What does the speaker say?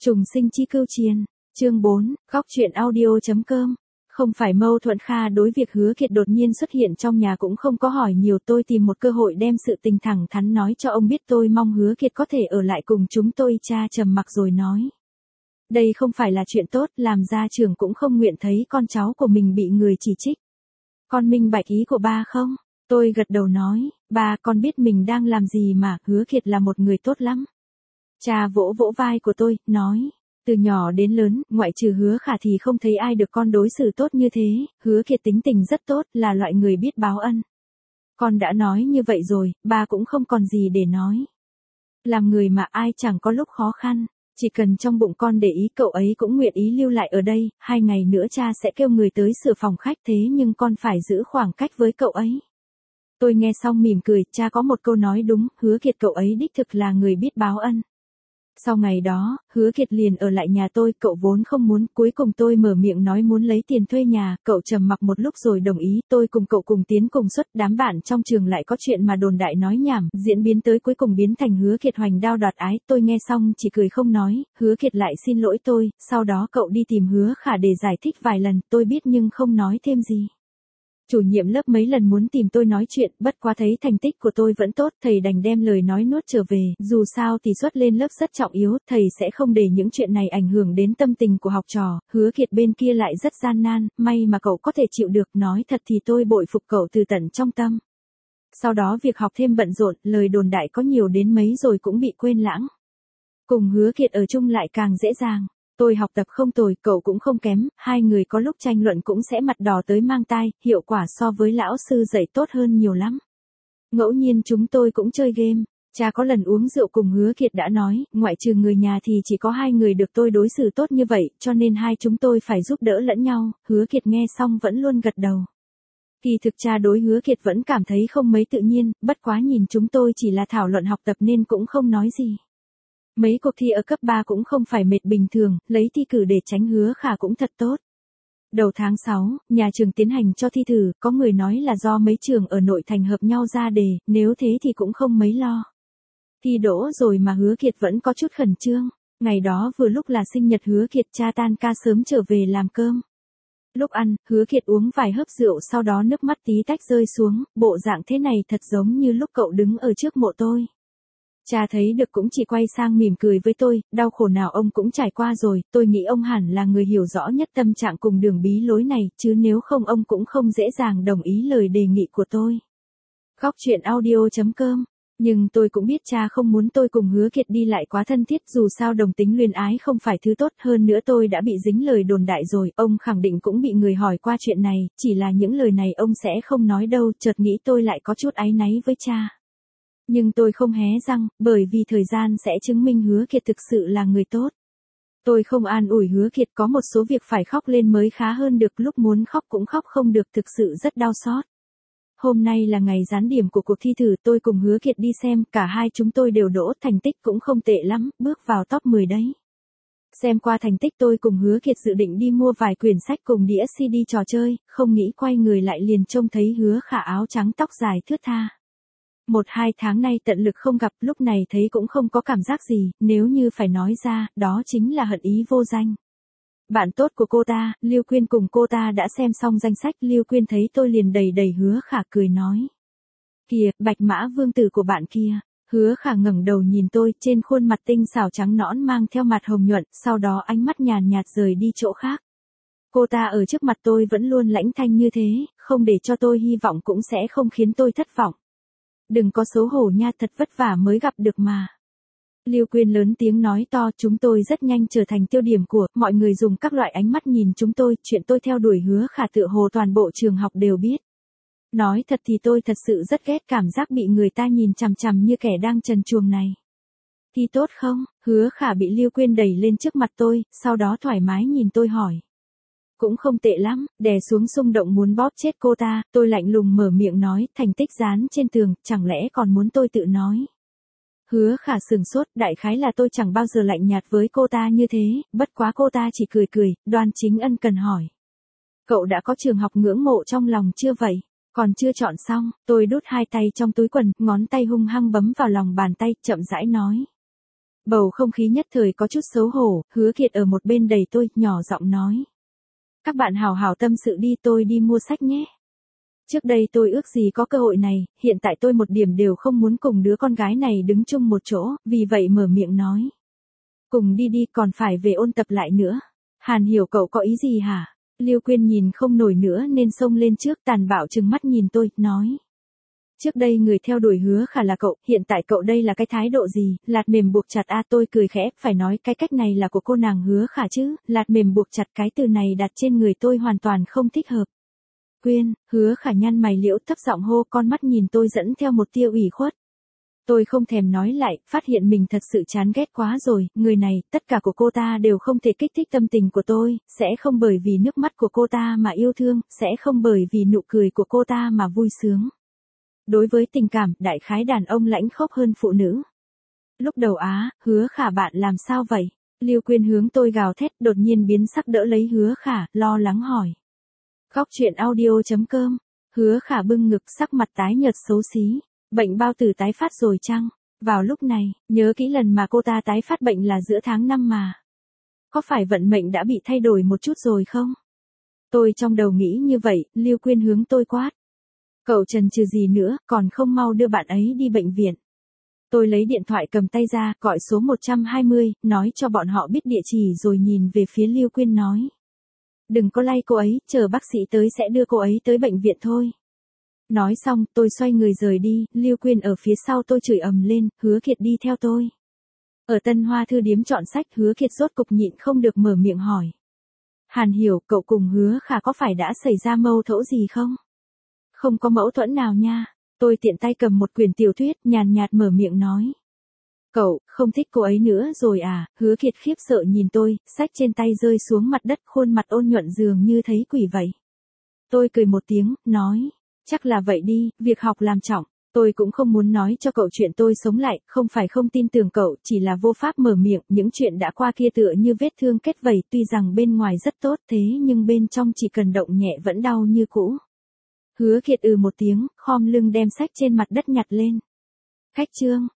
Trùng sinh chi cưu chiền, chương 4, góc truyện audio.com. Không phải mâu thuẫn Kha đối việc Hứa Kiệt đột nhiên xuất hiện trong nhà cũng không có hỏi nhiều, tôi tìm một cơ hội đem sự tình thẳng thắn nói cho ông biết, tôi mong Hứa Kiệt có thể ở lại cùng chúng tôi. Cha trầm mặc rồi nói. Đây không phải là chuyện tốt, làm gia trưởng cũng không nguyện thấy con cháu của mình bị người chỉ trích. Con minh bạch ý của ba không? Tôi gật đầu nói, ba, con biết mình đang làm gì mà, Hứa Kiệt là một người tốt lắm. Cha vỗ vỗ vai của tôi, nói. Từ nhỏ đến lớn, ngoại trừ Hứa Khả thì không thấy ai được con đối xử tốt như thế, Hứa Kiệt tính tình rất tốt, là loại người biết báo ân. Con đã nói như vậy rồi, ba cũng không còn gì để nói. Làm người mà ai chẳng có lúc khó khăn, chỉ cần trong bụng con để ý cậu ấy cũng nguyện ý lưu lại ở đây, 2 ngày nữa cha sẽ kêu người tới sửa phòng khách, thế nhưng con phải giữ khoảng cách với cậu ấy. Tôi nghe xong mỉm cười, cha có một câu nói đúng, Hứa Kiệt cậu ấy đích thực là người biết báo ân. Sau ngày đó, Hứa Kiệt liền ở lại nhà tôi, cậu vốn không muốn, cuối cùng tôi mở miệng nói muốn lấy tiền thuê nhà, cậu trầm mặc một lúc rồi đồng ý, tôi cùng cậu cùng tiến cùng xuất, đám bạn trong trường lại có chuyện mà đồn đại nói nhảm, diễn biến tới cuối cùng biến thành Hứa Kiệt hoành đao đoạt ái, tôi nghe xong chỉ cười không nói, Hứa Kiệt lại xin lỗi tôi, sau đó cậu đi tìm Hứa Khả để giải thích vài lần, tôi biết nhưng không nói thêm gì. Chủ nhiệm lớp mấy lần muốn tìm tôi nói chuyện, bất quá thấy thành tích của tôi vẫn tốt, thầy đành đem lời nói nuốt trở về, dù sao thì suất lên lớp rất trọng yếu, thầy sẽ không để những chuyện này ảnh hưởng đến tâm tình của học trò. Hứa Kiệt bên kia lại rất gian nan, may mà cậu có thể chịu được, nói thật thì tôi bội phục cậu từ tận trong tâm. Sau đó việc học thêm bận rộn, lời đồn đại có nhiều đến mấy rồi cũng bị quên lãng. Cùng Hứa Kiệt ở chung lại càng dễ dàng. Tôi học tập không tồi, cậu cũng không kém, 2 người có lúc tranh luận cũng sẽ mặt đỏ tới mang tai, hiệu quả so với lão sư dạy tốt hơn nhiều lắm. Ngẫu nhiên chúng tôi cũng chơi game, cha có lần uống rượu cùng Hứa Kiệt đã nói, ngoại trừ người nhà thì chỉ có 2 người được tôi đối xử tốt như vậy, cho nên hai chúng tôi phải giúp đỡ lẫn nhau. Hứa Kiệt nghe xong vẫn luôn gật đầu. Kỳ thực cha đối Hứa Kiệt vẫn cảm thấy không mấy tự nhiên, bất quá nhìn chúng tôi chỉ là thảo luận học tập nên cũng không nói gì. Mấy cuộc thi ở cấp 3 cũng không phải mệt bình thường, lấy thi cử để tránh Hứa Khả cũng thật tốt. Đầu tháng 6, nhà trường tiến hành cho thi thử, có người nói là do mấy trường ở nội thành hợp nhau ra đề, nếu thế thì cũng không mấy lo. Thi đỗ rồi mà Hứa Kiệt vẫn có chút khẩn trương, ngày đó vừa lúc là sinh nhật Hứa Kiệt, cha tan ca sớm trở về làm cơm. Lúc ăn, Hứa Kiệt uống vài hớp rượu sau đó nước mắt tí tách rơi xuống, bộ dạng thế này thật giống như lúc cậu đứng ở trước mộ tôi. Cha thấy được cũng chỉ quay sang mỉm cười với tôi, đau khổ nào ông cũng trải qua rồi, tôi nghĩ ông hẳn là người hiểu rõ nhất tâm trạng cùng đường bí lối này, chứ nếu không ông cũng không dễ dàng đồng ý lời đề nghị của tôi. Góc truyện audio.com. Nhưng tôi cũng biết cha không muốn tôi cùng Hứa Kiệt đi lại quá thân thiết, dù sao đồng tính luyến ái không phải thứ tốt, hơn nữa tôi đã bị dính lời đồn đại rồi, ông khẳng định cũng bị người hỏi qua chuyện này, chỉ là những lời này ông sẽ không nói đâu, chợt nghĩ tôi lại có chút áy náy với cha. Nhưng tôi không hé răng, bởi vì thời gian sẽ chứng minh Hứa Kiệt thực sự là người tốt. Tôi không an ủi Hứa Kiệt, có một số việc phải khóc lên mới khá hơn được, lúc muốn khóc cũng khóc không được, thực sự rất đau xót. Hôm nay là ngày gián điểm của cuộc thi thử, tôi cùng Hứa Kiệt đi xem, cả hai chúng tôi đều đỗ, thành tích cũng không tệ lắm, bước vào top 10 đấy. Xem qua thành tích tôi cùng Hứa Kiệt dự định đi mua vài quyển sách cùng đĩa CD trò chơi, không nghĩ quay người lại liền trông thấy Hứa Khả áo trắng tóc dài thướt tha. 1-2 tháng nay tận lực không gặp, lúc này thấy cũng không có cảm giác gì, nếu như phải nói ra, đó chính là hận ý vô danh. Bạn tốt của cô ta, Lưu Quyên cùng cô ta đã xem xong danh sách, Lưu Quyên thấy tôi liền đầy Hứa Khả cười nói. Kìa, Bạch Mã Vương tử của bạn kia. Hứa Khả ngẩng đầu nhìn tôi, trên khuôn mặt tinh xảo trắng nõn mang theo mặt hồng nhuận, sau đó ánh mắt nhàn nhạt rời đi chỗ khác. Cô ta ở trước mặt tôi vẫn luôn lãnh thanh như thế, không để cho tôi hy vọng cũng sẽ không khiến tôi thất vọng. Đừng có xấu hổ nha, thật vất vả mới gặp được mà. Lưu Quyên lớn tiếng nói to, chúng tôi rất nhanh trở thành tiêu điểm của mọi người, dùng các loại ánh mắt nhìn chúng tôi, chuyện tôi theo đuổi Hứa Khả tựa hồ toàn bộ trường học đều biết. Nói thật thì tôi thật sự rất ghét cảm giác bị người ta nhìn chằm chằm như kẻ đang trần truồng này. Thi tốt không? Hứa Khả bị Lưu Quyên đẩy lên trước mặt tôi, sau đó thoải mái nhìn tôi hỏi. Cũng không tệ lắm, đè xuống xung động muốn bóp chết cô ta, tôi lạnh lùng mở miệng nói, thành tích dán trên tường, chẳng lẽ còn muốn tôi tự nói. Hứa Khả sừng sốt, đại khái là tôi chẳng bao giờ lạnh nhạt với cô ta như thế, bất quá cô ta chỉ cười, đoan chính ân cần hỏi. Cậu đã có trường học ngưỡng mộ trong lòng chưa vậy? Còn chưa chọn xong, tôi đút 2 tay trong túi quần, ngón tay hung hăng bấm vào lòng bàn tay, chậm rãi nói. Bầu không khí nhất thời có chút xấu hổ, Hứa Kiệt ở một bên đẩy tôi, nhỏ giọng nói. Các bạn hào hào tâm sự đi, tôi đi mua sách nhé. Trước đây tôi ước gì có cơ hội này, hiện tại tôi một điểm đều không muốn cùng đứa con gái này đứng chung một chỗ, vì vậy mở miệng nói. Cùng đi đi, còn phải về ôn tập lại nữa. Hàn Hiểu cậu có ý gì hả? Lưu Quyên nhìn không nổi nữa nên xông lên trước, tàn bạo trừng mắt nhìn tôi, nói. Trước đây người theo đuổi Hứa Khả là cậu, hiện tại cậu đây là cái thái độ gì, lạt mềm buộc chặt tôi cười khẽ, phải nói cái cách này là của cô nàng Hứa Khả chứ, lạt mềm buộc chặt cái từ này đặt trên người tôi hoàn toàn không thích hợp. Quyên, Hứa Khả nhăn mày liễu thấp giọng hô, con mắt nhìn tôi dẫn theo một tia ủy khuất. Tôi không thèm nói lại, phát hiện mình thật sự chán ghét quá rồi, người này, tất cả của cô ta đều không thể kích thích tâm tình của tôi, sẽ không bởi vì nước mắt của cô ta mà yêu thương, sẽ không bởi vì nụ cười của cô ta mà vui sướng. Đối với tình cảm, đại khái đàn ông lãnh khốc hơn phụ nữ. Lúc đầu Hứa Khả bạn làm sao vậy? Lưu Quyên hướng tôi gào thét, đột nhiên biến sắc đỡ lấy Hứa Khả, lo lắng hỏi. Góc truyện audio.com. Hứa Khả bưng ngực, sắc mặt tái nhợt xấu xí. Bệnh bao tử tái phát rồi chăng? Vào lúc này, nhớ kỹ lần mà cô ta tái phát bệnh là giữa tháng 5 mà. Có phải vận mệnh đã bị thay đổi một chút rồi không? Tôi trong đầu nghĩ như vậy, Lưu Quyên hướng tôi quát. Cậu chần chừ gì nữa, còn không mau đưa bạn ấy đi bệnh viện. Tôi lấy điện thoại cầm tay ra, gọi số 120, nói cho bọn họ biết địa chỉ rồi nhìn về phía Lưu Quyên nói. Đừng có lay cô ấy, chờ bác sĩ tới sẽ đưa cô ấy tới bệnh viện thôi. Nói xong, tôi xoay người rời đi, Lưu Quyên ở phía sau tôi chửi ầm lên, Hứa Kiệt đi theo tôi. Ở Tân Hoa Thư điếm chọn sách, Hứa Kiệt rốt cục nhịn không được mở miệng hỏi. Hàn Hiểu, cậu cùng Hứa Khả có phải đã xảy ra mâu thuẫn gì không? Không có mâu thuẫn nào nha. Tôi tiện tay cầm một quyển tiểu thuyết, nhàn nhạt mở miệng nói. Cậu, không thích cô ấy nữa rồi à? Hứa Kiệt khiếp sợ nhìn tôi, sách trên tay rơi xuống mặt đất, khuôn mặt ôn nhuận dường như thấy quỷ vậy. Tôi cười một tiếng, nói. Chắc là vậy đi, việc học làm trọng. Tôi cũng không muốn nói cho cậu chuyện tôi sống lại, không phải không tin tưởng cậu, chỉ là vô pháp mở miệng, những chuyện đã qua kia tựa như vết thương kết vảy, tuy rằng bên ngoài rất tốt thế nhưng bên trong chỉ cần động nhẹ vẫn đau như cũ. Hứa Kiệt một tiếng, khom lưng đem sách trên mặt đất nhặt lên. Khách chương.